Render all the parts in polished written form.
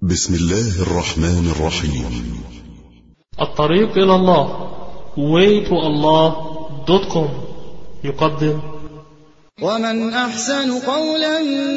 بسم الله الرحمن الرحيم. الطريق إلى الله waytoallah.com يقدم: ومن أحسن قولا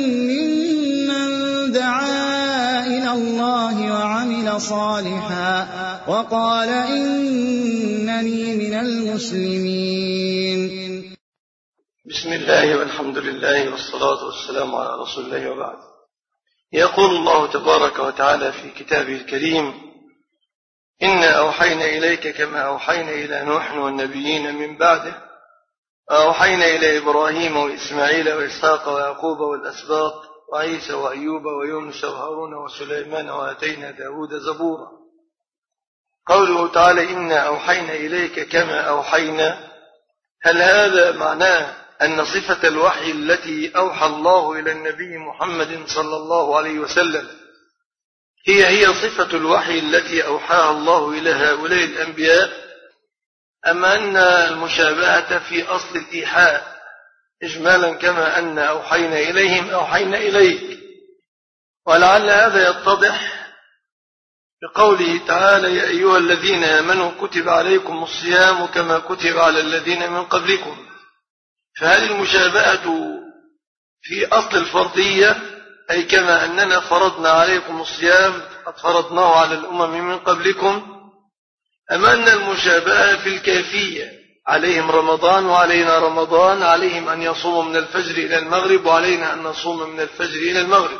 ممن دعا إلى الله وعمل صالحا وقال إنني من المسلمين. بسم الله والحمد لله والصلاة والسلام على رسول الله وبعد. يقول الله تبارك وتعالى في كتابه الكريم: إنا أوحينا إليك كما أوحينا إلى نوح والنبيين من بعده وأوحينا إلى إبراهيم وإسماعيل وإسحاق ويعقوب والأسباط وعيسى وأيوب ويونس وهارون وسليمان وآتينا داود زبورا. قوله تعالى إنا أوحينا إليك كما أوحينا، هل هذا معناه أن صفة الوحي التي أوحى الله إلى النبي محمد صلى الله عليه وسلم هي صفة الوحي التي أوحاها الله إلى هؤلاء الأنبياء، أم أن المشابهة في أصل الإيحاء إجمالا كما أن أوحينا إليهم أوحينا إليك؟ ولعل هذا يتضح بقوله تعالى: يا أيها الذين آمنوا كتب عليكم الصيام كما كتب على الذين من قبلكم. فهل المشابهة في أصل الفرضية، أي كما أننا فرضنا عليكم الصيام قد فرضناه على الأمم من قبلكم، أم أن المشابهة في الكيفية؟ عليهم رمضان وعلينا رمضان، عليهم أن يصوموا من الفجر إلى المغرب وعلينا أن نصوم من الفجر إلى المغرب.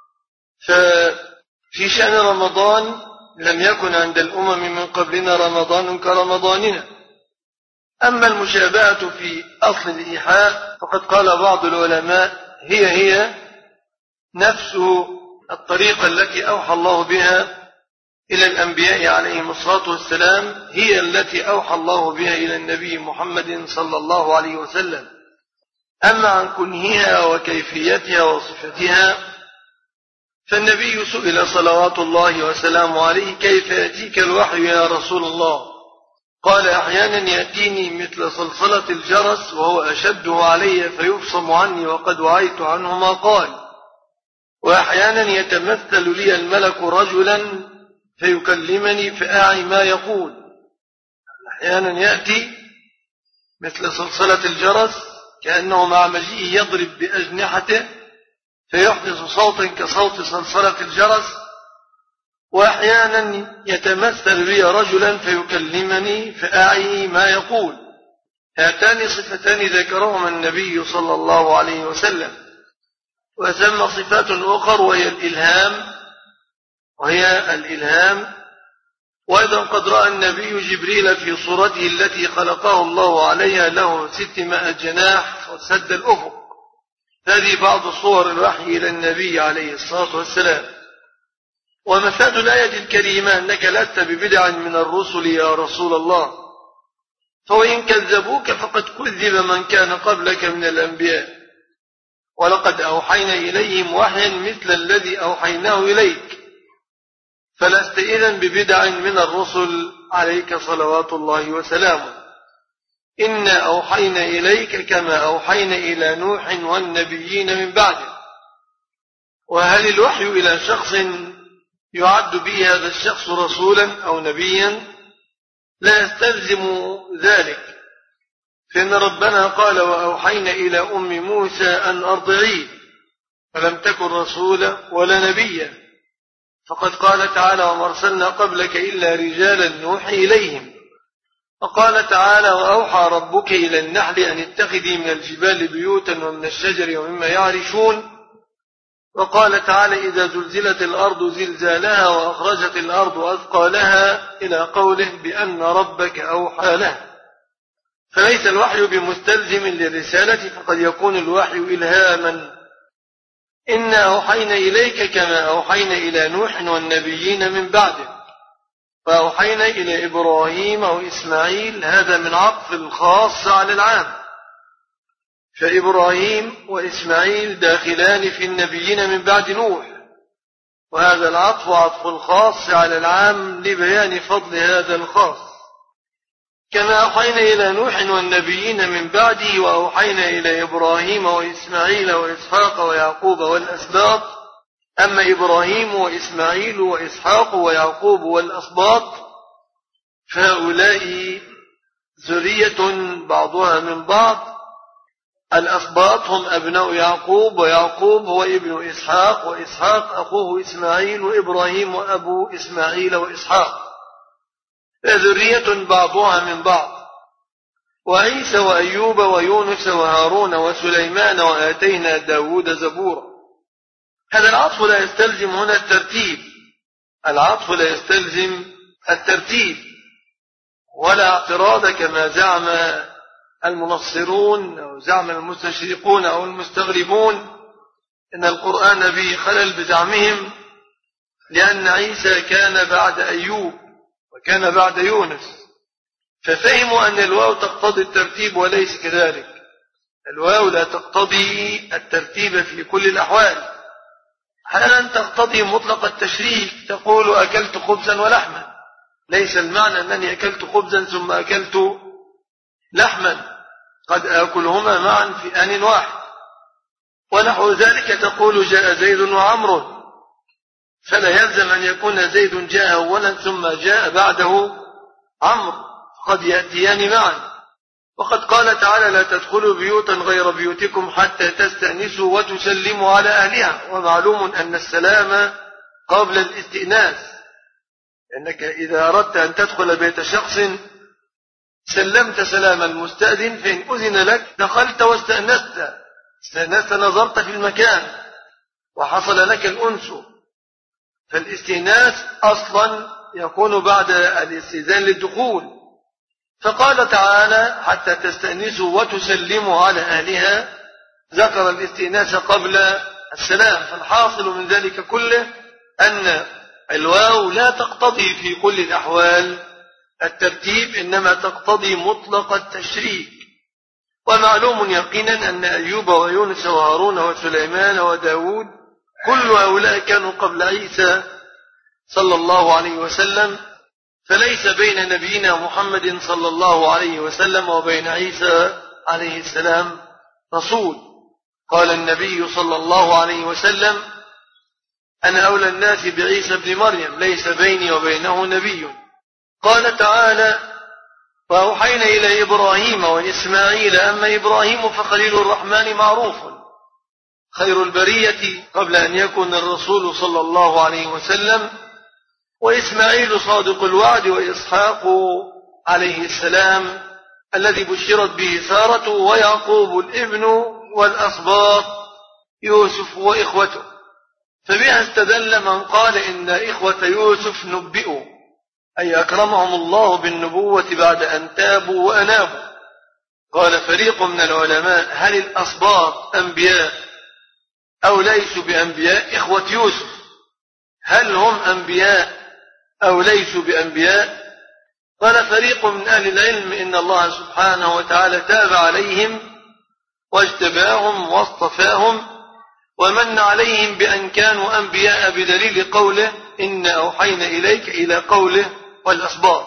ففي شأن رمضان لم يكن عند الأمم من قبلنا رمضان كرمضاننا. أما المشابهة في أصل الإيحاء فقد قال بعض العلماء هي نفس الطريقة التي أوحى الله بها إلى الأنبياء عليهم الصلاة والسلام، هي التي أوحى الله بها إلى النبي محمد صلى الله عليه وسلم. أما عن كنهها وكيفيتها وصفتها فالنبي سئل صلوات الله وسلامه عليه: كيف يأتيك الوحي يا رسول الله؟ قال: أحيانا يأتيني مثل صلصلة الجرس وهو أشده علي فيفصم عني وقد وعيت عنه ما قال، وأحيانا يتمثل لي الملك رجلا فيكلمني فأعي ما يقول. أحيانا يأتي مثل صلصلة الجرس كأنه مع مجيئه يضرب بأجنحته فيحدث صوتا كصوت صلصلة الجرس، وأحيانا يتمثل لي رجلا فيكلمني فأعي ما يقول. هاتان صفتان ذكرهما النبي صلى الله عليه وسلم. وثم صفات أخرى وهي الإلهام. وأيضا قد رأى النبي جبريل في صورته التي خلقه الله عليها له 600 جناح وسد الأفق. هذه بعض صور الوحي إلى النبي عليه الصلاة والسلام. ومفاد الآية الكريمة أنك لست ببدع من الرسل يا رسول الله، فوإن كذبوك فقد كذب من كان قبلك من الأنبياء، ولقد أوحينا إليهم وحيا مثل الذي أوحيناه إليك، فلست إذن ببدع من الرسل عليك صلوات الله وسلامه. إنا أوحينا إليك كما أوحينا إلى نوح والنبيين من بعده. وهل الوحي إلى شخص يعد به هذا الشخص رسولا أو نبيا؟ لا يستلزم ذلك، فإن ربنا قال: وأوحينا إلى أم موسى أن أرضعيه، فلم تكن رسولا ولا نبيا. فقد قال تعالى: وما أرسلنا قبلك إلا رجالا نوحي إليهم. وقال تعالى: وأوحى ربك إلى النحل أن اتخذي من الجبال بيوتا ومن الشجر ومما يعرشون. وقال تعالى: إذا زلزلت الأرض زلزالها وأخرجت الأرض أثقالها، إلى قوله: بأن ربك أوحى له. فليس الوحي بمستلزم للرسالة، فقد يكون الوحي إلهاما. إنا أوحينا إليك كما أوحينا إلى نوح والنبيين من بعده، وأوحينا إلى إبراهيم وإسماعيل. هذا من عطف الخاص على العام، فإبراهيم وإسماعيل داخلان في النبيين من بعد نوح، وهذا العطف عطف الخاص على العام لبيان فضل هذا الخاص. كما أوحينا إلى نوح والنبيين من بعده، وأوحينا إلى إبراهيم وإسماعيل وإسحاق ويعقوب والأسباط، أما إبراهيم وإسماعيل وإسحاق ويعقوب والأسباط فهؤلاء ذرية بعضها من بعض. الأسباط هم أبناء يعقوب، ويعقوب هو ابن إسحاق، وإسحاق أخوه إسماعيل، وإبراهيم أبو إسماعيل وإسحاق، ذرية بعضها من بعض. وعيسى وأيوب ويونس وهارون وسليمان وآتينا داود زبورا. هذا العطف لا يستلزم هنا الترتيب، العطف لا يستلزم الترتيب ولا اعتراض كما زعم المنصرون أو زعم المستشرقون أو المستغربون إن القرآن به خلل بزعمهم، لأن عيسى كان بعد أيوب وكان بعد يونس، ففهموا أن الواو تقتضي الترتيب وليس كذلك. الواو لا تقتضي الترتيب في كل الأحوال، أحيانا تقتضي مطلق التشريك، تقول أكلت خبزا ولحما، ليس المعنى أنني أكلت خبزا ثم أكلت لحما، قد آكلهما معا في آن واحد. ونحو ذلك تقول جاء زيد وعمر، فلا يلزم أن يكون زيد جاء أولا ثم جاء بعده عمرو، قد يأتيان معا. وقد قال تعالى لا تدخلوا بيوتا غير بيوتكم حتى تستأنسوا وتسلموا على أهلها. ومعلوم أن السلام قبل الاستئناس، لأنك إذا أردت أن تدخل بيت شخص سلمت سلام المستأذن، فإن أذن لك دخلت واستأنست، نظرت في المكان وحصل لك الأنس. فالاستئناس أصلا يكون بعد الاستئذان للدخول. فقال تعالى حتى تستأنسوا وتسلموا على أهلها، ذكر الاستئناس قبل السلام. فالحاصل من ذلك كله أن الواو لا تقتضي في كل الأحوال الترتيب، إنما تقتضي مطلق التشريك. ومعلوم يقينا أن أيوب ويونس وهارون وسليمان وداود كل هؤلاء كانوا قبل عيسى صلى الله عليه وسلم، فليس بين نبينا محمد صلى الله عليه وسلم وبين عيسى عليه السلام رسول. قال النبي صلى الله عليه وسلم أنا أولى الناس بعيسى ابن مريم، ليس بيني وبينه نبي. قال تعالى وأوحينا إلى إبراهيم وإسماعيل، أما إبراهيم فخليل الرحمن معروف، خير البرية قبل أن يكون الرسول صلى الله عليه وسلم، وإسماعيل صادق الوعد، وإسحاق عليه السلام الذي بشرت به سارة، ويعقوب الابن، والأسباط يوسف وإخوته. فبها استدل من قال إن إخوة يوسف نبئوا، أي أكرمهم الله بالنبوة بعد أن تابوا وأنابوا. قال فريق من العلماء هل الأسباط أنبياء أو ليسوا بأنبياء؟ إخوة يوسف هل هم أنبياء أو ليسوا بأنبياء؟ قال فريق من أهل العلم إن الله سبحانه وتعالى تاب عليهم واجتباهم واصطفاهم ومن عليهم بأن كانوا أنبياء، بدليل قوله إن أوحينا إليك إلى قوله والأسباط.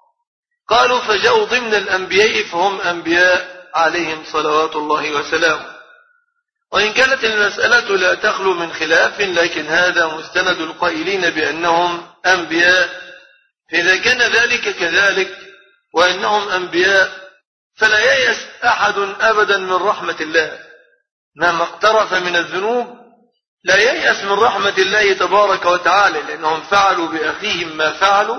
قالوا فجاءوا ضمن الأنبياء فهم أنبياء عليهم صلوات الله وسلامه. وإن كانت المسألة لا تخلو من خلاف، لكن هذا مستند القائلين بأنهم أنبياء. فإذا كان ذلك كذلك وأنهم أنبياء فلا ييأس أحد أبدا من رحمة الله، مهما اقترف من الذنوب لا ييأس من رحمة الله تبارك وتعالى، لأنهم فعلوا بأخيهم ما فعلوا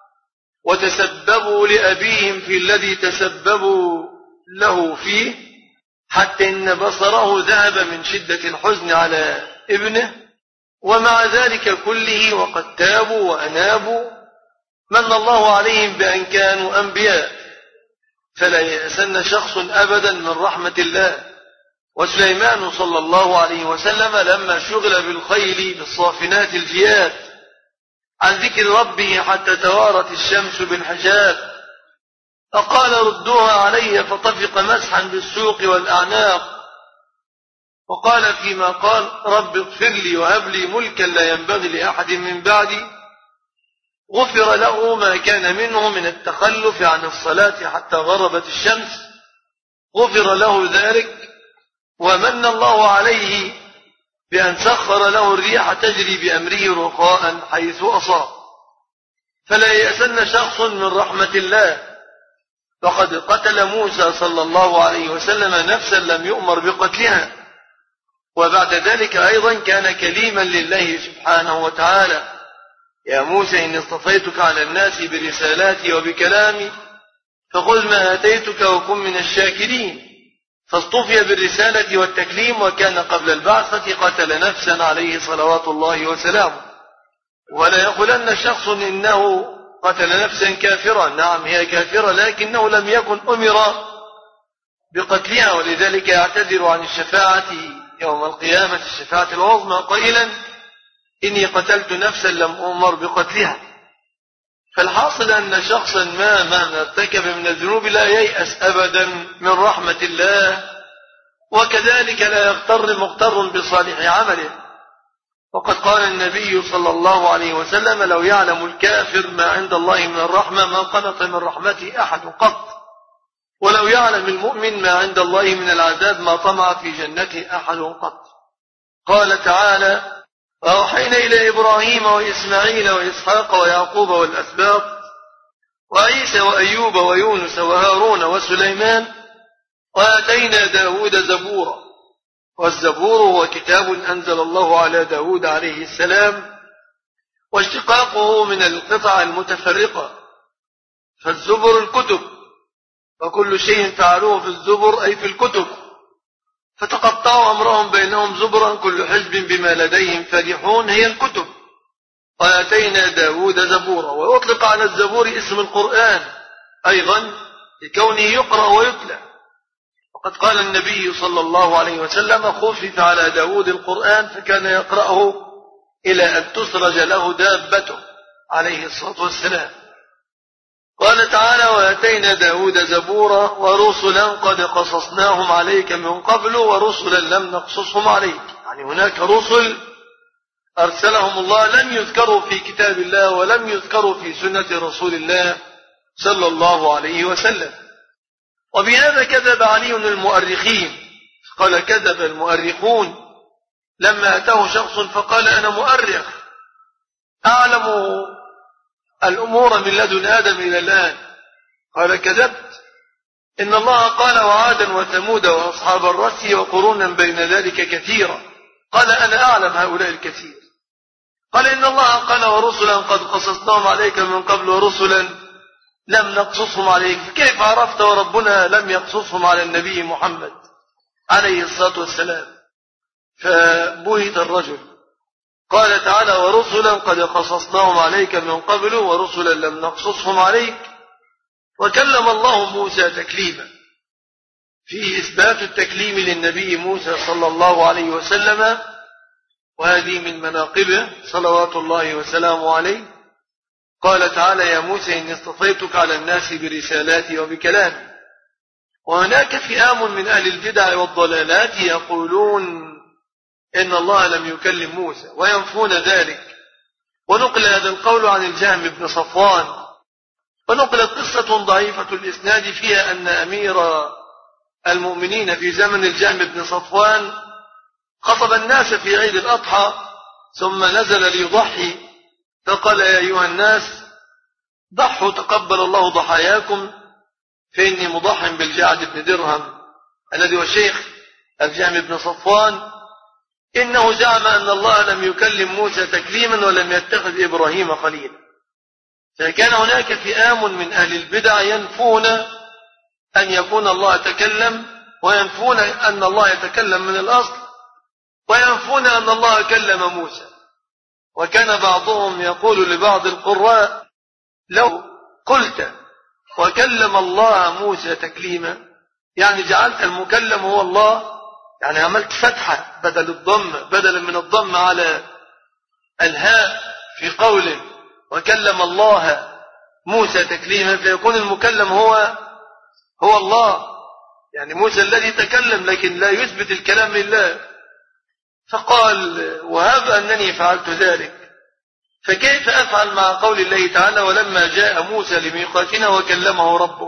وتسببوا لأبيهم في الذي تسببوا له فيه، حتى إن بصره ذهب من شدة الحزن على ابنه. ومع ذلك كله وقد تابوا وأنابوا من الله عليهم بأن كانوا أنبياء، فلا يأسن شخص أبدا من رحمة الله. وسليمان صلى الله عليه وسلم لما شغل بالخيل بالصافنات الجياد عن ذكر ربه حتى توارت الشمس بالحجاب، فقال ردوها علي، فطفق مسحا بالسوق والأعناق، وقال فيما قال رب اغفر لي وهب لي ملكا لا ينبغي لأحد من بعدي. غفر له ما كان منه من التخلف عن الصلاة حتى غربت الشمس، غفر له ذلك، ومن الله عليه بأن سخر له الريح تجري بأمره رخاء حيث أصاب. فلا يأسن شخص من رحمة الله، فقد قتل موسى صلى الله عليه وسلم نفسا لم يؤمر بقتلها، وبعد ذلك أيضا كان كليما لله سبحانه وتعالى: يا موسى إني اصطفيتك على الناس برسالاتي وبكلامي فخذ ما آتيتك وكن من الشاكرين. فاصطفي بالرسالة والتكليم، وكان قبل البعثة قتل نفسا عليه صلوات الله وسلامه. ولا يقولن شخص إنه قتل نفسا كافرا، نعم هي كافرة، لكنه لم يكن أمر بقتلها، ولذلك يعتذر عن الشفاعة يوم القيامة، الشفاعة العظمى، قائلا: إني قتلت نفسا لم أمر بقتلها. فالحاصل أن شخصا ما ارتكب من الذنوب لا ييأس أبدا من رحمة الله، وكذلك لا يغتر مغتر بصالح عمله. وقد قال النبي صلى الله عليه وسلم: لو يعلم الكافر ما عند الله من الرحمة ما قنط من رحمته أحد قط، ولو يعلم المؤمن ما عند الله من العذاب ما طمع في جنته أحد قط. قال تعالى: وأوحينا إلى إبراهيم وإسماعيل وإسحاق ويعقوب والأسباط وعيسى وأيوب ويونس وهارون وسليمان وآتينا داود زبورا. والزبور هو كتاب أنزل الله على داود عليه السلام، واشتقاقه من القطع المتفرقة، فالزبر الكتب، وكل شيء فعلوه في الزبر أي في الكتب، فتقطعوا أمرهم بينهم زبرا كل حزب بما لديهم فرحون، هي الكتب. وآتينا داود زبورا. ويطلق على الزبور اسم القرآن أيضا لكونه يقرأ ويتلى. وقد قال النبي صلى الله عليه وسلم: خفف على داود القرآن فكان يقرأه إلى أن تسرج له دابته عليه الصلاة والسلام. قال تعالى: وآتينا داود زبورا ورسلا قد قصصناهم عليك من قبل ورسلا لم نقصصهم عليك. يعني هناك رسل أرسلهم الله لم يذكروا في كتاب الله ولم يذكروا في سنة رسول الله صلى الله عليه وسلم. وبهذا كذب علي المؤرخين، قال: كذب المؤرخون لما أتاه شخص فقال: أنا مؤرخ أعلم الأمور من لدن آدم إلى الآن. قال: كذبت، إن الله قال: وعادا وثمود وأصحاب الرس وقرونا بين ذلك كثيرا. قال: أنا أعلم هؤلاء الكثير. قال: إن الله قال: ورسلا قد قصصناهم عليك من قبل ورسلا لم نقصصهم عليك. فكيف عرفت وربنا لم يقصصهم على النبي محمد عليه الصلاة والسلام؟ فبهت الرجل. قال تعالى: ورسلا قد قصصناهم عليك من قبل ورسلا لم نقصصهم عليك. وكلم الله موسى تكليما، فيه إثبات التكليم للنبي موسى صلى الله عليه وسلم، وهذه من مناقبه صلوات الله وسلامه عليه. قال تعالى: يا موسى إني اصطفيتك على الناس برسالاتي وبكلامي. وهناك فئام من أهل البدع والضلالات يقولون إن الله لم يكلم موسى وينفون ذلك. ونقل هذا القول عن الجهم بن صفوان، ونقلت قصة ضعيفة الإسناد فيها أن أمير المؤمنين في زمن الجهم بن صفوان خطب الناس في عيد الأضحى ثم نزل ليضحي، فقال: يا أيها الناس ضحوا تقبل الله ضحاياكم، فإني مضح بالجعد بن درهم الذي هو شيخ الجهم بن صفوان. إنه زعم أن الله لم يكلم موسى تكليما ولم يتخذ إبراهيم خليلا. فكان هناك فئام من أهل البدع ينفون أن يكون الله تكلم، وينفون أن الله يتكلم من الأصل، وينفون أن الله كلم موسى. وكان بعضهم يقول لبعض القراء: لو قلت وكلم الله موسى تكليما، يعني جعلت المكلم هو الله، يعني عملت فتحة بدل الضم، بدلا من الضم على الهاء في قوله وكلم الله موسى تكليما، فيكون المكلم هو الله، يعني موسى الذي تكلم، لكن لا يثبت الكلام لله. فقال: وهب أنني فعلت ذلك، فكيف أفعل مع قول الله تعالى: ولما جاء موسى لميقاتنا وكلمه ربه؟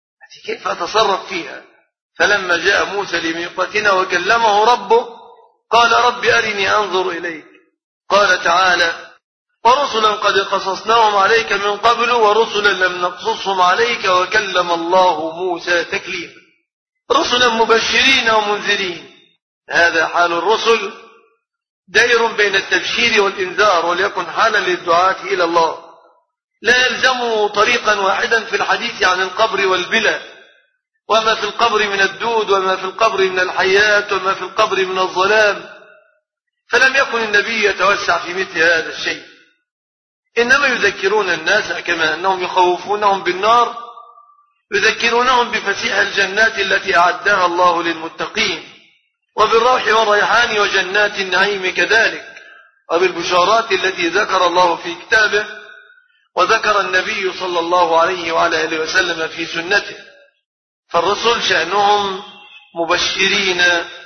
كيف أتصرف فيها؟ فلما جاء موسى لميقاتنا وكلمه ربه قال رب أرني أنظر إليك. قال تعالى ورسلا قد قصصناهم عليك من قبل ورسلا لم نقصصهم عليك وكلم الله موسى تكليما. رسلا مبشرين ومنذرين، هذا حال الرسل، دائر بين التبشير والإنذار، وليكن حالا للدعاة إلى الله، لا يلزمه طريقا واحدا في الحديث عن القبر والبلى، وما في القبر من الدود وما في القبر من الحياة وما في القبر من الظلام، فلم يكن النبي يتوسع في مثل هذا الشيء، إنما يذكرون الناس كما أنهم يخوفونهم بالنار، يذكرونهم بفسيح الجنات التي أعدها الله للمتقين، وبالروح والريحان وجنات النعيم كذلك، وبالبشارات التي ذكر الله في كتابه وذكر النبي صلى الله عليه وعلى آله وسلم في سنته. فالرسل شأنهم مبشرين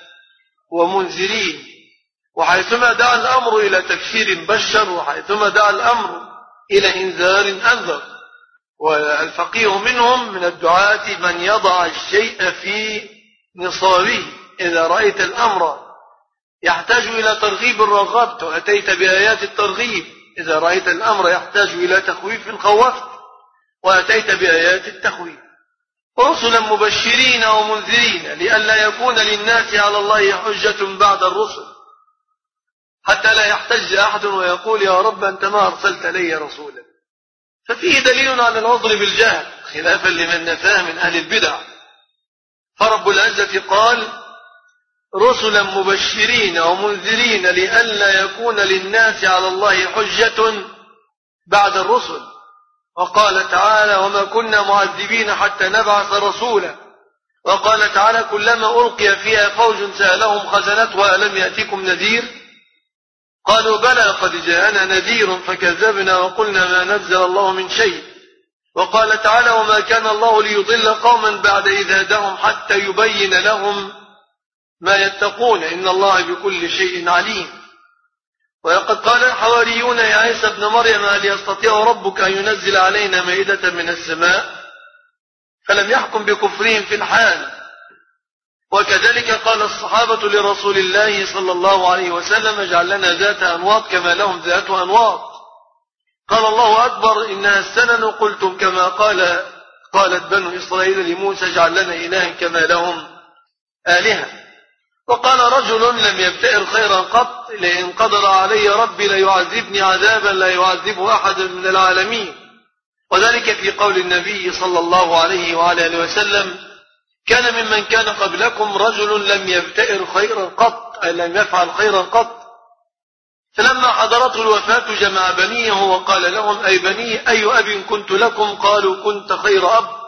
ومنذرين، وحيثما دعا الأمر إلى تبشير بشر، وحيثما دعا الأمر إلى إنذار أنذر. والفقيه منهم من الدعاة من يضع الشيء في نصابه، إذا رأيت الأمر يحتاج إلى ترغيب رغبت وأتيت بآيات الترغيب، إذا رأيت الأمر يحتاج إلى تخويف خوفت وأتيت بآيات التخويف. رسلا مبشرين ومنذرين لئلا يكون للناس على الله حجة بعد الرسل، حتى لا يحتج أحد ويقول يا رب أنت ما أرسلت لي رسولا. ففيه دليل على العذر بالجهل خلافا لمن نفاه من أهل البدع. فرب العزة قال رسلا مبشرين ومنذرين لئلا يكون للناس على الله حجة بعد الرسل. وقال تعالى وما كنا معذبين حتى نبعث رسولا. وقال تعالى كلما ألقي فيها فوج سألهم خزنتها ألم يأتكم نذير قالوا بلى قد جاءنا نذير فكذبنا وقلنا ما نزل الله من شيء. وقال تعالى وما كان الله ليضل قوما بعد إذ هداهم حتى يبين لهم ما يتقون إن الله بكل شيء عليم. وقد قال الحواريون يا عيسى ابن مريم هل يستطيع ربك أن ينزل علينا مائدة من السماء فلم يحكم بكفرهم في الحال. وكذلك قال الصحابة لرسول الله صلى الله عليه وسلم اجعل لنا ذات أنواط كما لهم ذات أنواط. قال الله أكبر إنها السنن قلتم كما قالت بنو إسرائيل لموسى اجعل لنا إلها كما لهم آلهة. وقال رجل لم يبتئر خيرا قط لئن قدر علي ربي ليعذبني عذابا لا يعذبه أحد من العالمين. وذلك في قول النبي صلى الله عليه وعلى آله وسلم كان ممن كان قبلكم رجل لم يبتئر خيرا قط أي لم يفعل خيرا قط. فلما حضرته الوفاة جمع بنيه وقال لهم أي بني أي أب كنت لكم قالوا كنت خير أب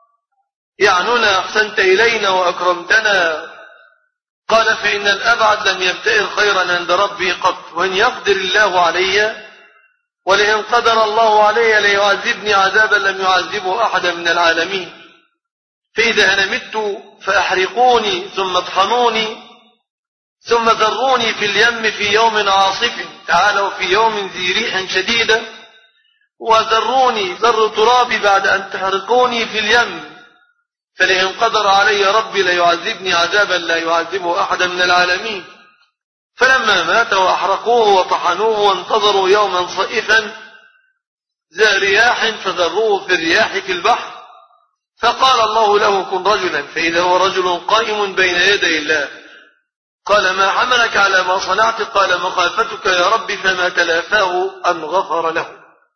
يعنونا أحسنت إلينا وأكرمتنا. قال فإن الأبعد لم يبتئر خيرا عند ربي قط وإن يقدر الله علي ولئن قدر الله علي ليعذبني عذابا لم يعذبه أحد من العالمين. فإذا أنا مت فأحرقوني ثم اطحنوني ثم ذروني في اليم في يوم عاصف تعالوا في يوم ذي ريح شديدة وذروني ذر ترابي بعد أن تحرقوني في اليم فلئن قدر علي ربي ليعذبني عذابا لا يعذبه أحدا من العالمين. فلما مات وأحرقوه وطحنوه وانتظروا يوما صائفا ذا رياح فذروه في الرياح في البحر فقال الله له كن رجلا فإذا هو رجل قائم بين يدي الله. قال ما حملك على ما صنعت قال مخافتك يا رب فما تلافاه أن غفر له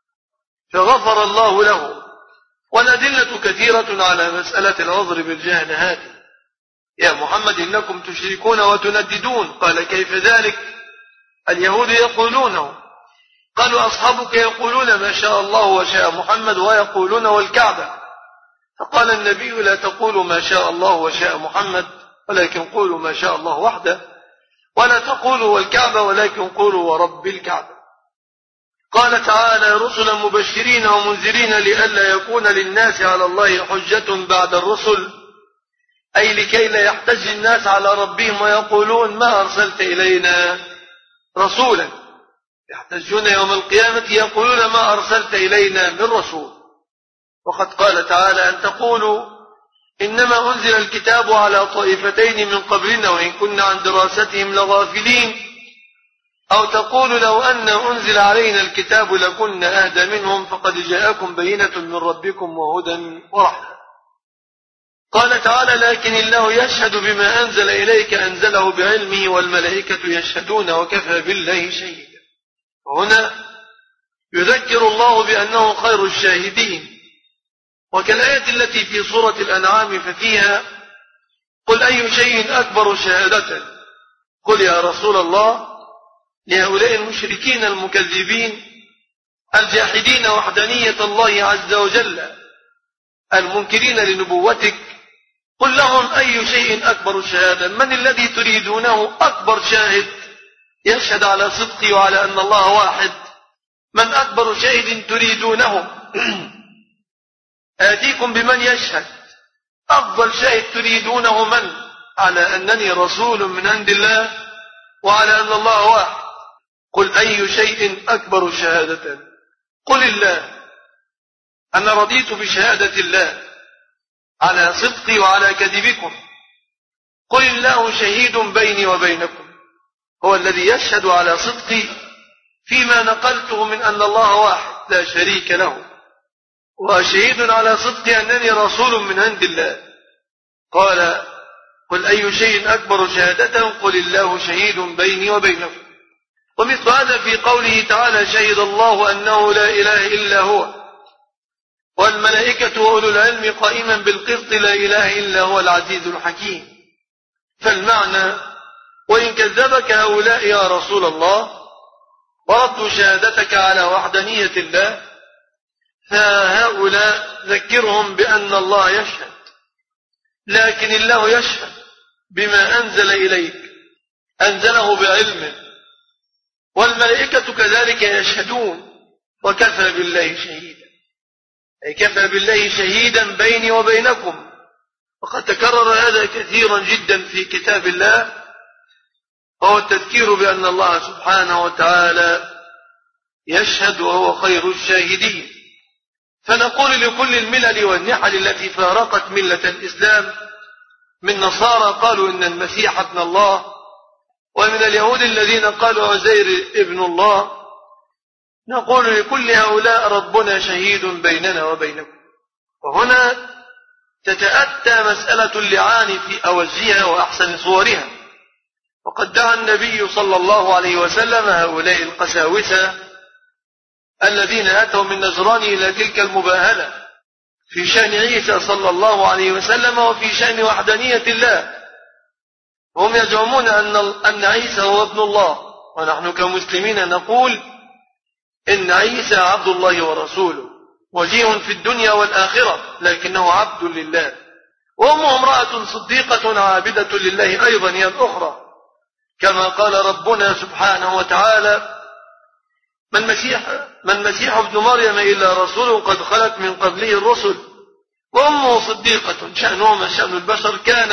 فغفر الله له. والأدلة كثيرة على مسألة العذر بالجهل هذه. يا محمد إنكم تشركون وتنددون قال كيف ذلك اليهود يقولونه قالوا أصحابك يقولون ما شاء الله وشاء محمد ويقولون والكعبة. فقال النبي لا تقولوا ما شاء الله وشاء محمد ولكن قولوا ما شاء الله وحده ولا تقولوا والكعبة ولكن قولوا ورب الكعبة. قال تعالى رسلا مبشرين ومنذرين لئلا يكون للناس على الله حجة بعد الرسل أي لكي لا يحتج الناس على ربهم ويقولون ما أرسلت إلينا رسولا. يحتجون يوم القيامة يقولون ما أرسلت إلينا من رسول. وقد قال تعالى أن تقولوا إنما أنزل الكتاب على طائفتين من قبلنا وإن كنا عن دراستهم لغافلين أو تقول لو أن أنزل علينا الكتاب لكنا أهدى منهم فقد جاءكم بينة من ربكم وهدى ورحمة. قال تعالى لكن الله يشهد بما أنزل إليك أنزله بعلمه والملائكة يشهدون وكفى بالله شهيدا. وهنا يذكر الله بأنه خير الشاهدين. وكالآية التي في سورة الأنعام ففيها قل أي شيء أكبر شهادة قل يا رسول الله لهؤلاء المشركين المكذبين الجاحدين وحدانية الله عز وجل المنكرين لنبوتك قل لهم أي شيء أكبر شهادة من الذي تريدونه أكبر شاهد يشهد على صدقي وعلى أن الله واحد من أكبر شاهد تريدونه آتيكم بمن يشهد أفضل شاهد تريدونه من على أنني رسول من عند الله وعلى أن الله واحد قل أي شيء أكبر شهادة قل الله أنا رضيت بشهادة الله على صدقي وعلى كذبكم قل الله شهيد بيني وبينكم هو الذي يشهد على صدقي فيما نقلته من أن الله واحد لا شريك له وشهيد على صدقي أنني رسول من عند الله. قال قل أي شيء أكبر شهادة قل الله شهيد بيني وبينكم. ومثل هذا في قوله تعالى شهد الله أنه لا إله إلا هو والملائكة وأولو العلم قائما بالقسط لا إله إلا هو العزيز الحكيم. فالمعنى وإن كذبك هؤلاء يا رسول الله وردوا شهادتك على وحدانية الله فهؤلاء ذكرهم بأن الله يشهد لكن الله يشهد بما أنزل إليك أنزله بعلمه والملائكة كذلك يشهدون وكفى بالله شهيدا أي كفى بالله شهيدا بيني وبينكم. وقد تكرر هذا كثيرا جدا في كتاب الله وهو التذكير بأن الله سبحانه وتعالى يشهد وهو خير الشاهدين. فنقول لكل الملل والنحل التي فارقت ملة الإسلام من نصارى قالوا إن المسيح ابن الله ومن اليهود الذين قالوا عزير ابن الله نقول لكل هؤلاء ربنا شهيد بيننا وبينكم. وهنا تتأتى مسألة اللعان في أوجهها وأحسن صورها. وقد دعا النبي صلى الله عليه وسلم هؤلاء القساوسة الذين أتوا من نجران إلى تلك المباهلة في شأن عيسى صلى الله عليه وسلم وفي شأن وحدانية الله. هم يزعمون أن عيسى هو ابن الله ونحن كمسلمين نقول إن عيسى عبد الله ورسوله وجيه في الدنيا والآخرة لكنه عبد لله. وأمه امرأة صديقة عابدة لله أيضا هي الأخرى كما قال ربنا سبحانه وتعالى ما المسيح ابن مريم إلا رسول قد خلت من قبله الرسل وأمه صديقة شأنهما شأن البشر كان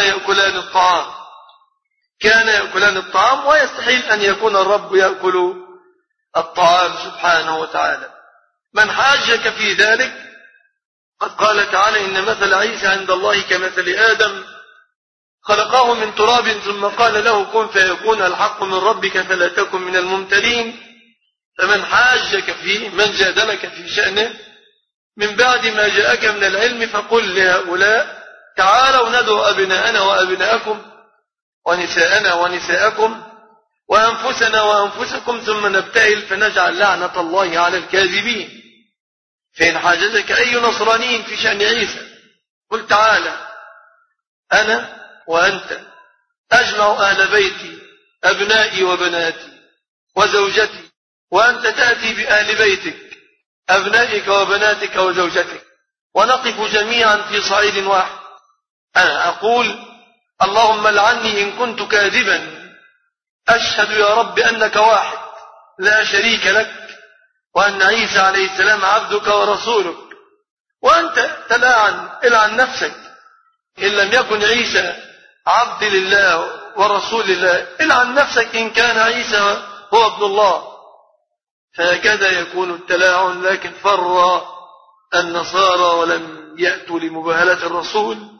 يأكلان الطعام ويستحيل أن يكون الرب يأكل الطعام سبحانه وتعالى. من حاجك في ذلك قد قال تعالى إن مثل عيسى عند الله كمثل آدم خلقه من تراب ثم قال له كن فيكون الحق من ربك فلا تكن من الممترين. فمن حاجك فيه من جادلك في شأنه من بعد ما جاءك من العلم فقل لهؤلاء تعالوا ندعو أبناءنا وأبناءكم ونساءنا ونساءكم وأنفسنا وأنفسكم ثم نبتهل فنجعل لعنة الله على الكاذبين. فإن حاجتك أي نصراني في شأن عيسى قل تعالى أنا وأنت أجمع أهل بيتي أبنائي وبناتي وزوجتي وأنت تأتي بأهل بيتك أبنائك وبناتك وزوجتك ونقف جميعا في صعيد واحد. أنا أقول اللهم لعني إن كنت كاذبا أشهد يا رب أنك واحد لا شريك لك وأن عيسى عليه السلام عبدك ورسولك. وأنت العن نفسك إن لم يكن عيسى عبد لله ورسول الله العن نفسك إن كان عيسى هو ابن الله. فهكذا يكون التلاعن. لكن فر النصارى ولم يأتوا لمباهلة الرسول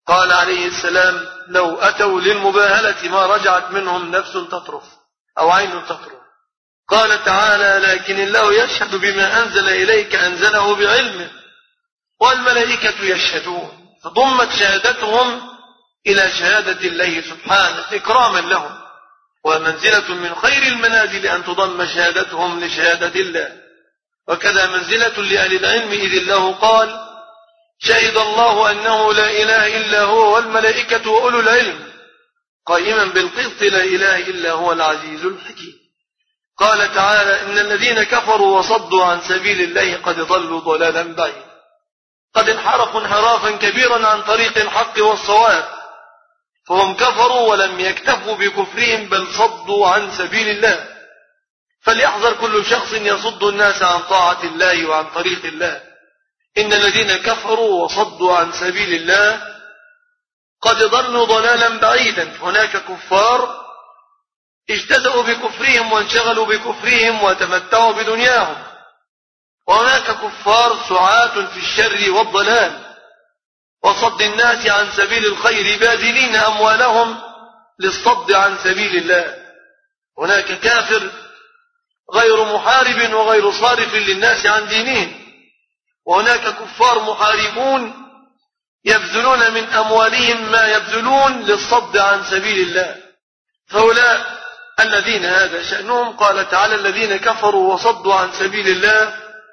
قال عليه السلام: لو أتوا للمباهلة ما رجعت منهم نفس تطرف أو عين تطرف. قال تعالى: لكن الله يشهد بما أنزل إليك أنزله بعلمه والملائكة يشهدون، فضمت شهادتهم إلى شهادة الله سبحانه إكراما لهم، ومنزلة من خير المنازل أن تضم شهادتهم لشهادة الله. وكذا منزلة لأهل العلم، إذ الله قال: شهد الله أنه لا إله إلا هو والملائكة وأولو العلم قائما بالقسط لا إله إلا هو العزيز الحكيم. قال تعالى: إن الذين كفروا وصدوا عن سبيل الله قد ضلوا ضلالا بعيدا، قد انحرفوا انحرافا كبيرا عن طريق الحق والصواب، فهم كفروا ولم يكتفوا بكفرهم بل صدوا عن سبيل الله. فليحذر كل شخص يصد الناس عن طاعة الله وعن طريق الله. إن الذين كفروا وصدوا عن سبيل الله قد ضلوا ضلالا بعيدا. هناك كفار اجتزأوا بكفرهم وانشغلوا بكفرهم وتمتعوا بدنياهم، وهناك كفار سعاة في الشر والضلال وصد الناس عن سبيل الخير باذلين أموالهم للصد عن سبيل الله. هناك كافر غير محارب وغير صارف للناس عن دينهم، وهناك كفار محاربون يبذلون من أموالهم ما يبذلون للصد عن سبيل الله. فهؤلاء الذين هذا شأنهم، قال تعالى: الذين كفروا وصدوا عن سبيل الله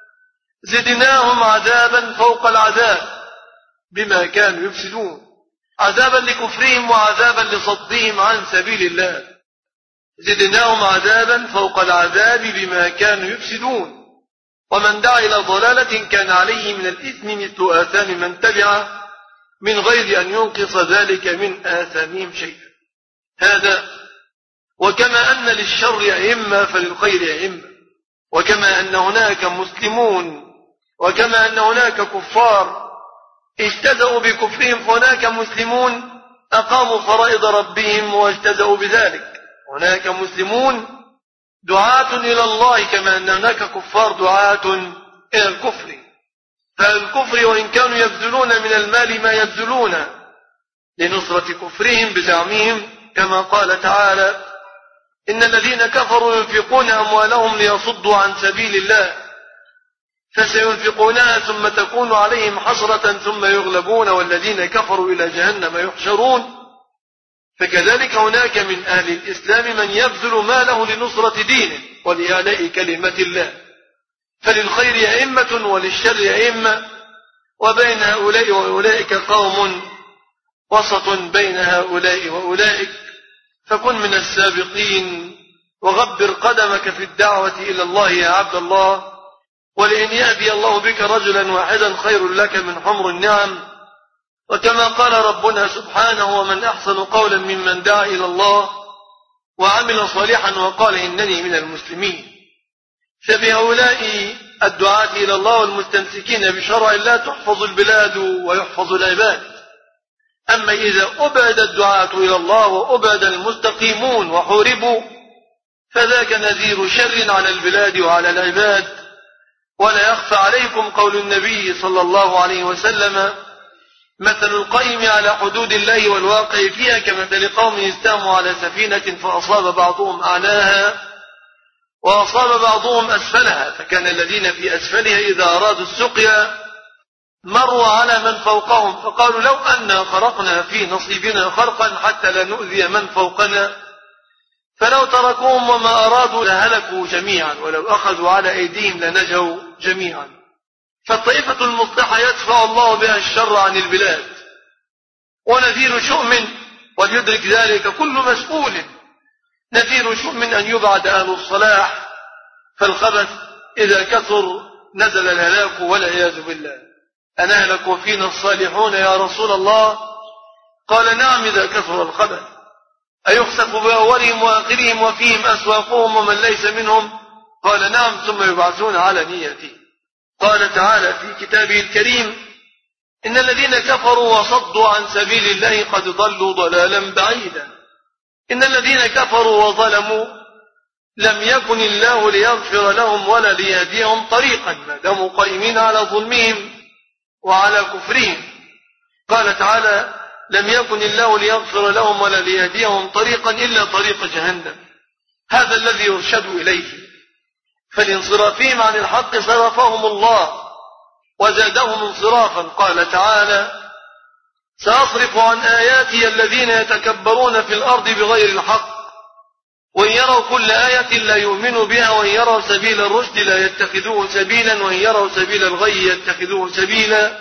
زدناهم عذابا فوق العذاب بما كانوا يفسدون، عذابا لكفرهم وعذابا لصدهم عن سبيل الله. زدناهم عذابا فوق العذاب بما كانوا يفسدون، ومن دعا إلى ضلالة كان عليه من الإثم مثل آثام من تبعه من غير أن ينقص ذلك من آثامهم شيئا. هذا وكما أن للشر أئمة فللخير أئمة، وكما أن هناك مسلمون وكما أن هناك كفار اجتزأوا بكفرهم، فهناك مسلمون أقاموا فرائض ربهم واجتزأوا بذلك. هناك مسلمون دعاة إلى الله كما أن هناك كفار دعاة إلى الكفر. فالكفر وإن كانوا يبذلون من المال ما يبذلون لنصرة كفرهم بزعمهم، كما قال تعالى: إن الذين كفروا ينفقون أموالهم ليصدوا عن سبيل الله فسينفقونها ثم تكون عليهم حسرة ثم يغلبون والذين كفروا إلى جهنم يحشرون. فكذلك هناك من أهل الإسلام من يبذل ماله لنصرة دينه ولإعلاء كلمة الله. فللخير أئمة وللشر أئمة، وبين هؤلاء وأولئك قوم وسط بين هؤلاء وأولئك. فكن من السابقين وغبر قدمك في الدعوة إلى الله يا عبد الله، ولئن يهدي الله بك رجلا واحدا خير لك من حمر النعم. وكما قال ربنا سبحانه: ومن أحسن قولا ممن دعا إلى الله وعمل صالحا وقال إنني من المسلمين. فبهؤلاء الدعاة إلى الله والمستمسكين بشرع الله تحفظ البلاد ويحفظ العباد. أما إذا أبعد الدعاة إلى الله وأبعد المستقيمون وحوربوا فذاك نذير شر على البلاد وعلى العباد. ولا يخفى عليكم قول النبي صلى الله عليه وسلم: مثل القائم على حدود الله والواقع فيها كمثل قوم استاموا على سفينة فأصاب بعضهم أعلاها وأصاب بعضهم أسفلها، فكان الذين في أسفلها إذا أرادوا السقيا مروا على من فوقهم فقالوا: لو أننا خرقنا في نصيبنا خرقا حتى لا نؤذي من فوقنا، فلو تركوهم وما أرادوا لهلكوا جميعا، ولو أخذوا على أيديهم لنجوا جميعا. فالطائفة المصلحة يدفع الله بها الشر عن البلاد. ونذير شؤم، وليدرك ذلك كل مسؤول، نذير شؤم أن يبعد أهل الصلاح، فالخبث إذا كثر نزل الهلاك والعياذ بالله. أنهلك فينا الصالحون يا رسول الله؟ قال: نعم إذا كثر الخبث. أيخسف بأولهم وآخرهم وفيهم أسواقهم ومن ليس منهم؟ قال: نعم ثم يبعثون على نيتهم. قال تعالى في كتابه الكريم: إن الذين كفروا وصدوا عن سبيل الله قد ضلوا ضلالا بعيدا. إن الذين كفروا وظلموا لم يكن الله ليغفر لهم ولا ليهديهم طريقا ما داموا قائمين على ظلمهم وعلى كفرهم. قال تعالى: لم يكن الله ليغفر لهم ولا ليهديهم طريقا إلا طريق جهنم. هذا الذي يرشد إليه، فلانصرافهم عن الحق صرفهم الله وزادهم انصرافا. قال تعالى: سأصرف عن آياتي الذين يتكبرون في الأرض بغير الحق وإن يروا كل آية لا يؤمنوا بها وإن يروا سبيل الرشد لا يتخذوه سبيلا وإن يروا سبيل الغي يتخذوه سبيلا،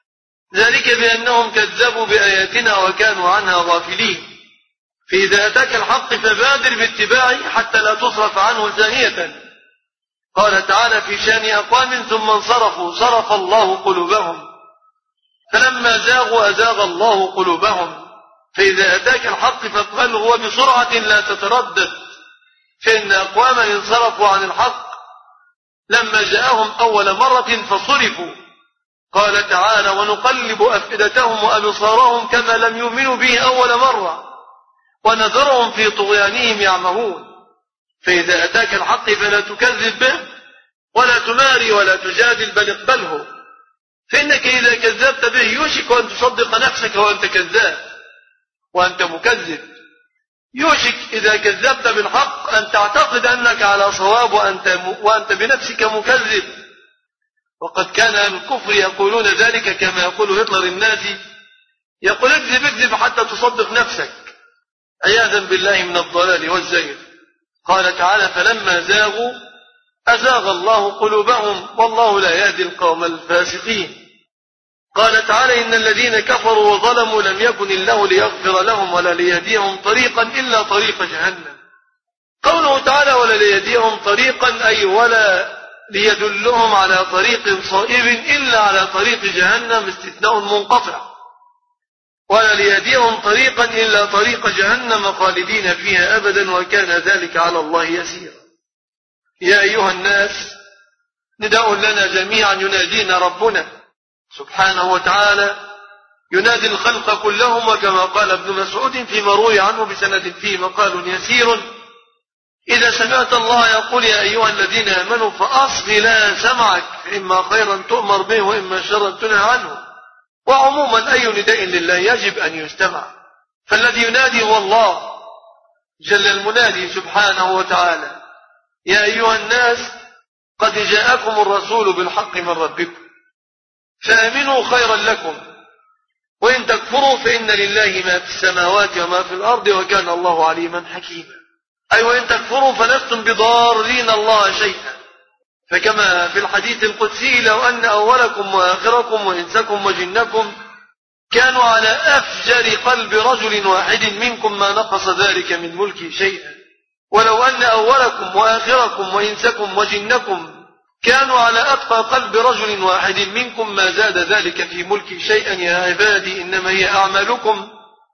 ذلك بأنهم كذبوا بآياتنا وكانوا عنها غافلين. فإذا أتاك الحق فبادر باتباعه حتى لا تصرف عنه ثانية. قال تعالى في شأن أقوام ثم انصرفوا صرف الله قلوبهم فلما زاغوا أزاغ الله قلوبهم. فإذا أتاك الحق فاقبله وبسرعة لا تتردد، فإن أقواما انصرفوا عن الحق لما جاءهم أول مرة فصرفوا. قال تعالى: ونقلب أفئدتهم وأبصارهم كما لم يؤمنوا به أول مرة ونذرهم في طغيانهم يعمهون. فإذا أتاك الحق فلا تكذب به ولا تماري ولا تجادل بل اقبله، فإنك إذا كذبت به يوشك أن تصدق نفسك وأنت كذاب وأنت مكذب. يوشك إذا كذبت بالحق أن تعتقد أنك على صواب وأنت بنفسك مكذب. وقد كان أهل الكفر يقولون ذلك كما يقول هتلر النازي، يقول: اكذب اكذب حتى تصدق نفسك، عياذا بالله من الضلال والزيغ. قال تعالى: فلما زاغوا أزاغ الله قلوبهم والله لا يهدي القوم الفاسقين. قال تعالى: إن الذين كفروا وظلموا لم يكن الله ليغفر لهم ولا ليهديهم طريقا إلا طريق جهنم. قوله تعالى: ولا ليهديهم طريقا أي ولا ليدلهم على طريق صائب إلا على طريق جهنم، استثناء منقطع. ولا ليهديهم طريقا إلا طريق جهنم خالدين فيها أبدا وكان ذلك على الله يسيرا. يا أيها الناس، نداء لنا جميعا ينادينا ربنا سبحانه وتعالى، ينادي الخلق كلهم، وكما قال ابن مسعود فيما روي عنه بسند فيه مقال يسير: إذا سمعت الله يقول يا أيها الذين آمنوا فأصغ لها سمعك فإما خيرا تؤمر به وإما شرا تنهى عنه. وعموما أي نداء لله يجب أن يستمع، فالذي ينادي هو الله جل المنادي سبحانه وتعالى: يا أيها الناس قد جاءكم الرسول بالحق من ربكم فآمنوا خيرا لكم وإن تكفروا فإن لله ما في السماوات وما في الأرض وكان الله عليما حكيما. أي وإن تكفروا فلستم بضارين الله شيئا، فكما في الحديث القدسي: لو أن أولكم وآخركم وإنسكم وجنكم كانوا على أفجر قلب رجل واحد منكم ما نقص ذلك من ملكي شيئا، ولو أن أولكم وآخركم وإنسكم وجنكم كانوا على أتقى قلب رجل واحد منكم ما زاد ذلك في ملكي شيئا. يا عبادي إنما هي أعمالكم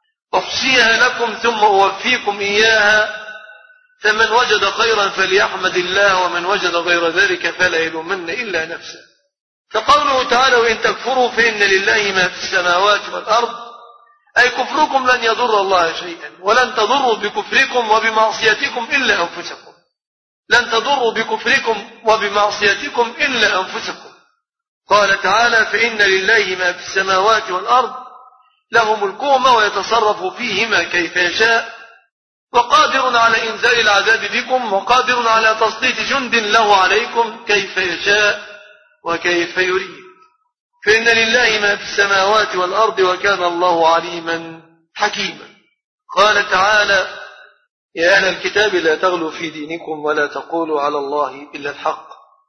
أحصيها لكم ثم أوفيكم إياها، فمن وجد خيرا فليحمد الله ومن وجد غير ذلك فلا يلومن إلا نفسه. فقوله تعالى: وإن تكفروا فإن لله ما في السماوات والأرض، أي كفركم لن يضر الله شيئا ولن تضروا بكفركم وبمعصيتكم إلا أنفسكم. لن تضروا بكفركم وبمعصيتكم إلا أنفسكم. قال تعالى: فإن لله ما في السماوات والأرض له ملكهما ويتصرف فيهما كيف يشاء وقادر على إنزال العذاب بكم وقادر على تسليط جند له عليكم كيف يشاء وكيف يريد. فإن لله ما في السماوات والأرض وكان الله عليما حكيما. قال تعالى: يا أهل الكتاب لا تغلوا في دينكم ولا تقولوا على الله إلا الحق.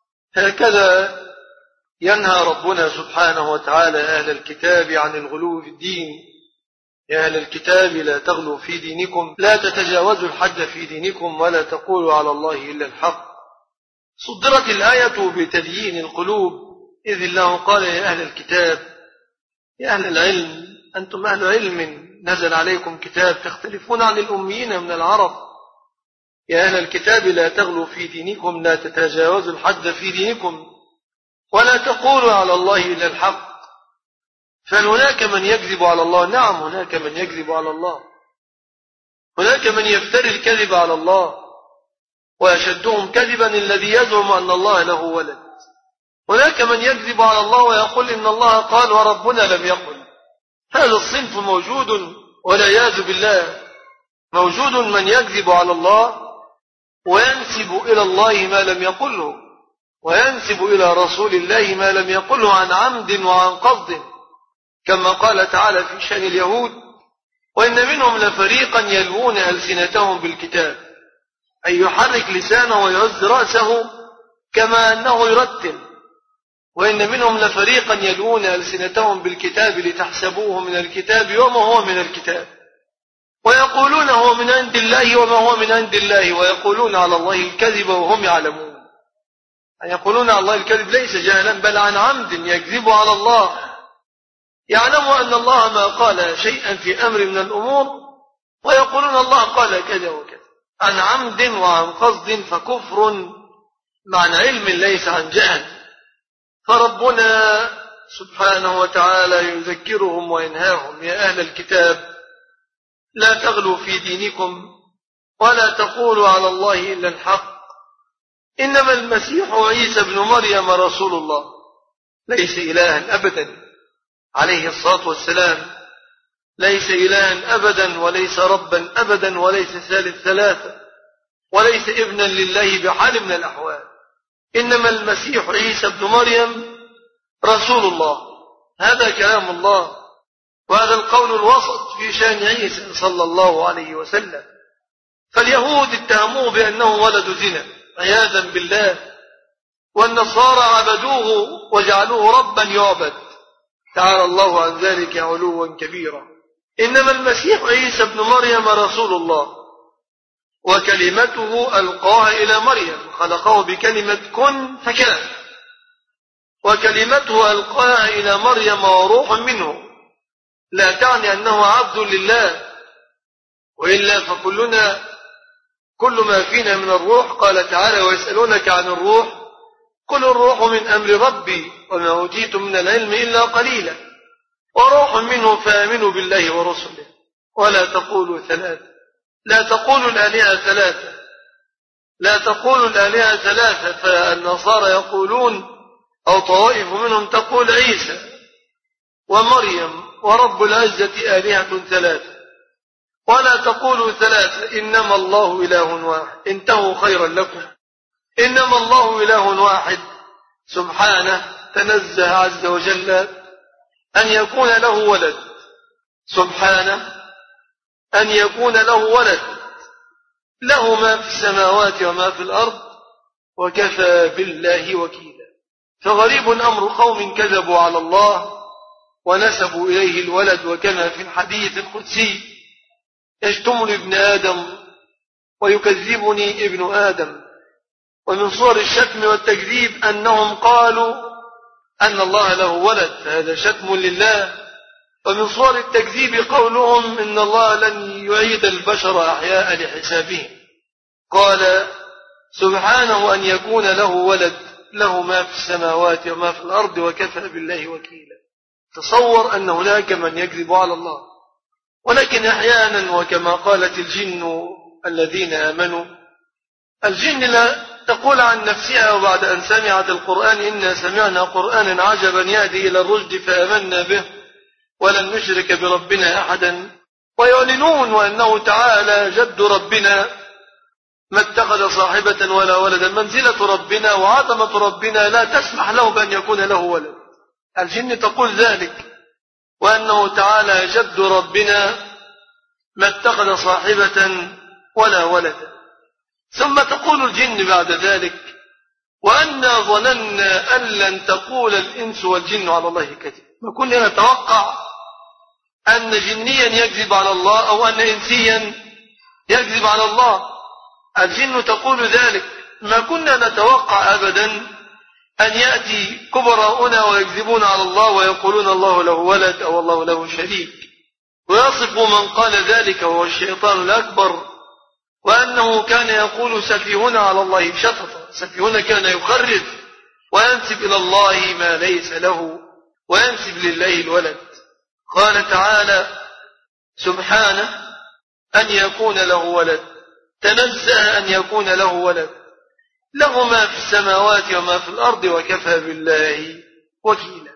هكذا ينهى ربنا سبحانه وتعالى أهل الكتاب عن الغلو في الدين. يا أهل الكتاب لا تغلوا في دينكم، لا تتجاوزوا الحد في دينكم ولا تقولوا على الله إلا الحق. صدرت الآية بتديين القلوب، إذ الله قال: يا أهل الكتاب، يا أهل العلم، أنتم أهل علم نزل عليكم كتاب تختلفون عن الأميين من العرب. يا أهل الكتاب لا تغلوا في دينكم، لا تتجاوزوا الحد في دينكم ولا تقولوا على الله إلا الحق. فهناك من يكذب على الله، نعم هناك من يكذب على الله، هناك من يفتري الكذب على الله، ويشدهم كذبا الذي يزعم أن الله له ولد. هناك من يكذب على الله ويقول إن الله قال وربنا لم يقل. هذا الصنف موجود والعياذ بالله، موجود من يكذب على الله وينسب إلى الله ما لم يقله، وينسب إلى رسول الله ما لم يقله عن عمد وعن قصد، كما قال تعالى في شأن اليهود: وإن منهم لفريقا يلوون ألسنتهم بالكتاب، أي يحرك لسانه ويهز رأسه كما أنه يرتل. وإن منهم لفريقا يلوون ألسنتهم بالكتاب لتحسبوه من الكتاب وما هو من الكتاب، ويقولون هو من عند الله وما هو من عند الله، ويقولون على الله الكذب وهم يعلمون. أن يقولون على الله الكذب ليس جهلا، بل عن عمد يكذب على الله، يعلم أن الله ما قال شيئا في أمر من الأمور، ويقولون الله قال كذا وكذا عن عمد وعن قصد، فكفر معنى علم ليس عن جهل. فربنا سبحانه وتعالى يذكرهم وينهاهم: يا أهل الكتاب لا تغلوا في دينكم ولا تقولوا على الله إلا الحق، إنما المسيح عيسى بن مريم رسول الله، ليس إلها أبدا عليه الصلاة والسلام، ليس إلها أبدا وليس ربا أبدا وليس ثالث ثلاثة وليس ابنا لله بحال من الأحوال، إنما المسيح عيسى بن مريم رسول الله. هذا كلام الله، وهذا القول الوسط في شأن عيسى صلى الله عليه وسلم. فاليهود اتهموه بأنه ولد زنا عياذا بالله، والنصارى عبدوه وجعلوه ربا يعبد، تعالى الله عن ذلك علوا كبيرا. إنما المسيح عيسى بن مريم رسول الله، وكلمته ألقاها إلى مريم، خلقه بكلمة كن فكان، وكلمته ألقاها إلى مريم وروح منه، لا تعني أنه عبد لله، وإلا فكلنا كل ما فينا من الروح. قال تعالى: ويسألونك عن الروح قل الروح من أمر ربي وما أوتيتم من العلم إلا قليلا، وروح منه فآمنوا بالله ورسله ولا تقولوا ثلاثة، لا تقولوا الآلهة ثلاثة، لا تقولوا الآلهة ثلاثة. فالنصارى يقولون أو طوائف منهم تقول عيسى ومريم ورب العزة آلهة ثلاثة، ولا تقولوا ثلاثة، إنما الله إله واحد، انتهوا خيرا لكم. إنما الله إله واحد سبحانه، تنزه عز وجل أن يكون له ولد، سبحانه أن يكون له ولد، له ما في السماوات وما في الأرض، وكفى بالله وكيلا. فغريب أمر قوم كذبوا على الله ونسبوا إليه الولد، وكما في الحديث القدسي: يشتمني ابن آدم ويكذبني ابن آدم. ومن صور الشتم والتكذيب أنهم قالوا أن الله له ولد، هذا شتم لله. ومن صور التكذيب قولهم إن الله لن يعيد البشر أحياء لحسابهم. قال سبحانه أن يكون له ولد، له ما في السماوات وما في الأرض، وكفى بالله وكيلا. تصور أن هناك من يكذب على الله. ولكن أحيانا، وكما قالت الجن الذين آمنوا، الجن لا تقول عن نفسها وبعد أن سمعت القرآن: إنا سمعنا قرآنا عجبا يهدي إلى الرشد فآمنا به ولن نشرك بربنا أحدا، ويعلنون وأنه تعالى جد ربنا ما اتخذ صاحبة ولا ولدا، منزلة ربنا وعظمة ربنا لا تسمح له بأن يكون له ولد. الجن تقول ذلك، وأنه تعالى جد ربنا ما اتخذ صاحبة ولا ولدا. ثم تقول الجن بعد ذلك: وأنا ظننا أن لن تقول الإنس والجن على الله كذب. ما كنا نتوقع أن جنيا يكذب على الله أو أن إنسيا يكذب على الله. الجن تقول ذلك: ما كنا نتوقع أبدا أن يأتي كبراؤنا ويكذبون على الله ويقولون الله له ولد أو الله له شريك، ويصف من قال ذلك وهو الشيطان الأكبر، وأنه كان يقول سفيهنا على الله شططا. سفيهنا كان يخرف وينسب إلى الله ما ليس له، وينسب لله الولد. قال تعالى سبحانه أن يكون له ولد، تنزه أن يكون له ولد، له ما في السماوات وما في الأرض، وكفى بالله وكيلا.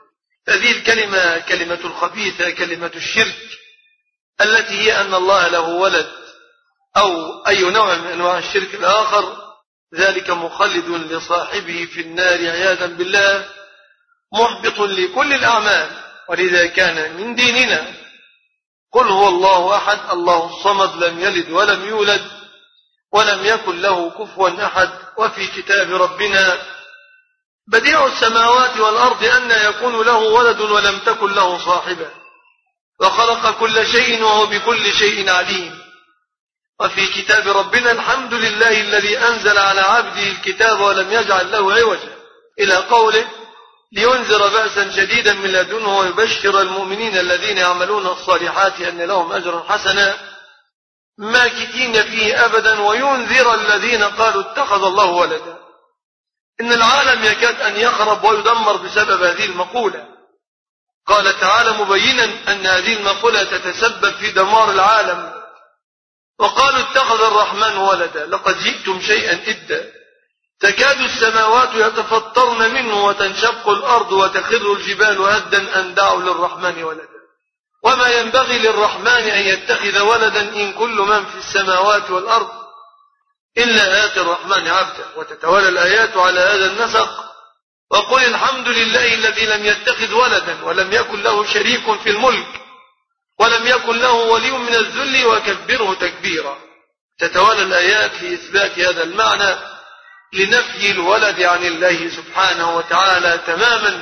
هذه الكلمة كلمة الخبيثة، كلمة الشرك، التي هي أن الله له ولد أو أي نوع من أنواع الشرك الآخر، ذلك مخلد لصاحبه في النار عياذا بالله، محبط لكل الأعمال. ولذا كان من ديننا قل هو الله أحد الله الصمد لم يلد ولم يولد ولم يكن له كفوا أحد. وفي كتاب ربنا بديع السماوات والأرض أن يكون له ولد ولم تكن له صاحبة وخلق كل شيء وهو بكل شيء عليم. وفي كتاب ربنا الحمد لله الذي أنزل على عبده الكتاب ولم يجعل له عوجا، إلى قوله لينذر بأسا شديدا من لدنه ويبشر المؤمنين الذين يعملون الصالحات أن لهم أجرا حسنا ماكثين فيه أبدا وينذر الذين قالوا اتخذ الله ولدا. إن العالم يكاد أن يخرب ويدمر بسبب هذه المقولة. قال تعالى مبينا أن هذه المقولة تتسبب في دمار العالم، وقالوا اتخذ الرحمن ولدا لقد جئتم شيئا إدا تكاد السماوات يتفطرن منه وتنشق الأرض وتخر الجبال هدا أن دعوا للرحمن ولدا وما ينبغي للرحمن أن يتخذ ولدا إن كل من في السماوات والأرض إلا آتي الرحمن عبدا. وتتوالى الآيات على هذا النسق. وقل الحمد لله الذي لم يتخذ ولدا ولم يكن له شريك في الملك ولم يكن له ولي من الذل وكبره تكبيرا. تتوالى الآيات في إثبات هذا المعنى لنفي الولد عن الله سبحانه وتعالى تماما.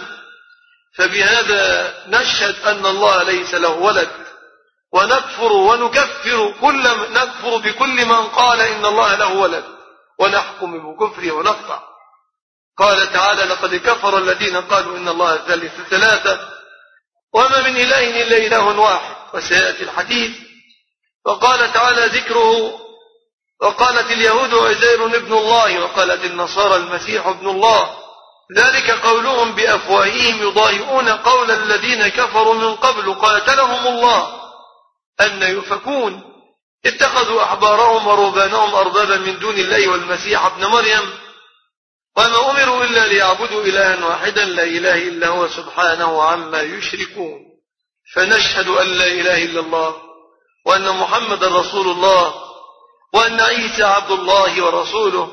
فبهذا نشهد أن الله ليس له ولد، ونكفر ونكفر نكفر بكل من قال إن الله له ولد ونحكم بكفره ونقطع. قال تعالى لقد كفر الذين قالوا إن الله ثالث ثلاثة وما من إله إلا إله واحد، وسيأتي الحديث. وقال تعالى ذكره وقالت اليهود عزير ابن الله وقالت النصارى المسيح ابن الله ذلك قولهم بأفواههم يضاهئون قول الذين كفروا من قبل قاتلهم الله أن يؤفكون اتخذوا أحبارهم ورهبانهم أربابا من دون الله والمسيح ابن مريم وما أمروا إلا ليعبدوا إلها واحدا لا إله إلا هو سبحانه عما يشركون. فنشهد أن لا إله إلا الله وأن محمد رسول الله وأن عيسى عبد الله ورسوله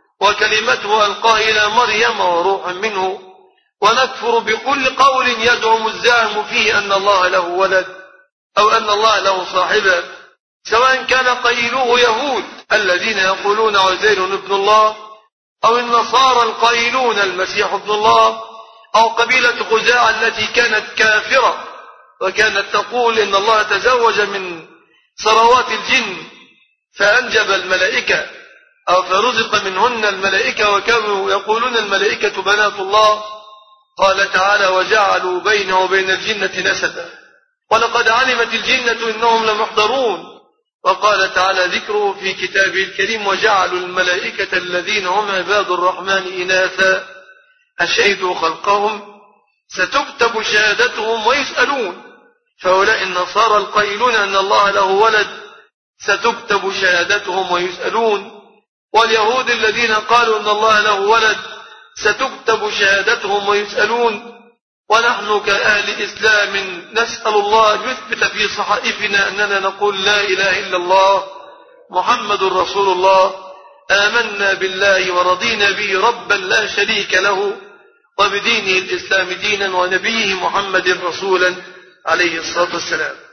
وكلمته ألقاها إلى مريم وروح منه. ونكفر بكل قول يزعم الزاعم فيه أن الله له ولد أو أن الله له صاحبة، سواء كان قائلوه يهود الذين يقولون عزير ابن الله أو النصارى القائلون المسيح ابن الله أو قبيلة خزاعة التي كانت كافرة وكانت تقول إن الله تزوج من ثروات الجن فأنجب الملائكة أو فرزق منهن الملائكة وكانوا يقولون الملائكة بنات الله. قال تعالى وجعلوا بينه وبين الجنة نسبا ولقد علمت الجنة إنهم لمحضرون. وقال تعالى ذكره في كتابه الكريم وجعلوا الملائكة الذين هم عباد الرحمن إناثا أشهدوا خلقهم ستكتب شهادتهم ويسألون. فهؤلاء النصارى القائلون أن الله له ولد ستكتب شهادتهم ويسألون، واليهود الذين قالوا أن الله له ولد ستكتب شهادتهم ويسألون. ونحن كأهل الإسلام نسأل الله أن يثبت في صحائفنا أننا نقول لا إله إلا الله محمد رسول الله آمنا بالله ورضينا به ربا لا شريك له وبدينه الإسلام دينا ونبيه محمد رسولا عليه الصلاة والسلام.